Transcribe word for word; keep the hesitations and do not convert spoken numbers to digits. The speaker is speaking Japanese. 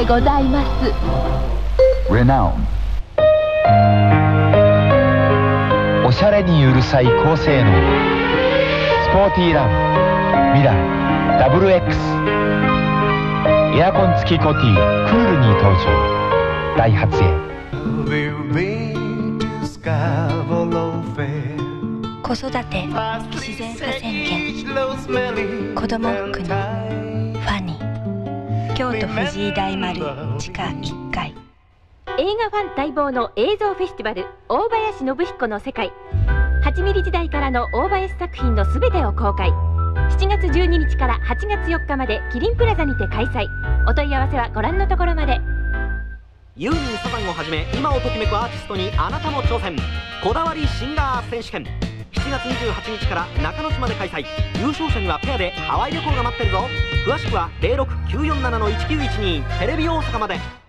でございます。 Renown。 おしゃれにうるさい高性能スポーティーラブミラー ダブルエックス。 エアコン付きコティクールに登場。ダイハツへ。 子育て自然派宣言。子ども服のファニー。京都藤井大丸地下いっかい。 映画ファン待望の映像フェスティバル大林信彦の世界。はちミリ時代からの大林作品のすべてを公開。しちがつじゅうににちからはちがつよっかまでキリンプラザにて開催。お問い合わせはご覧のところまで。 ユーミンサザンをはじめ今をときめくアーティストにあなたも挑戦。こだわりシンガー選手権しちがつにじゅうはちにちから中之島で開催。優勝者にはペアでハワイ旅行が待ってるぞ。詳しくはゼロろく きゅうよんなな いちきゅういちにテレビ大阪まで。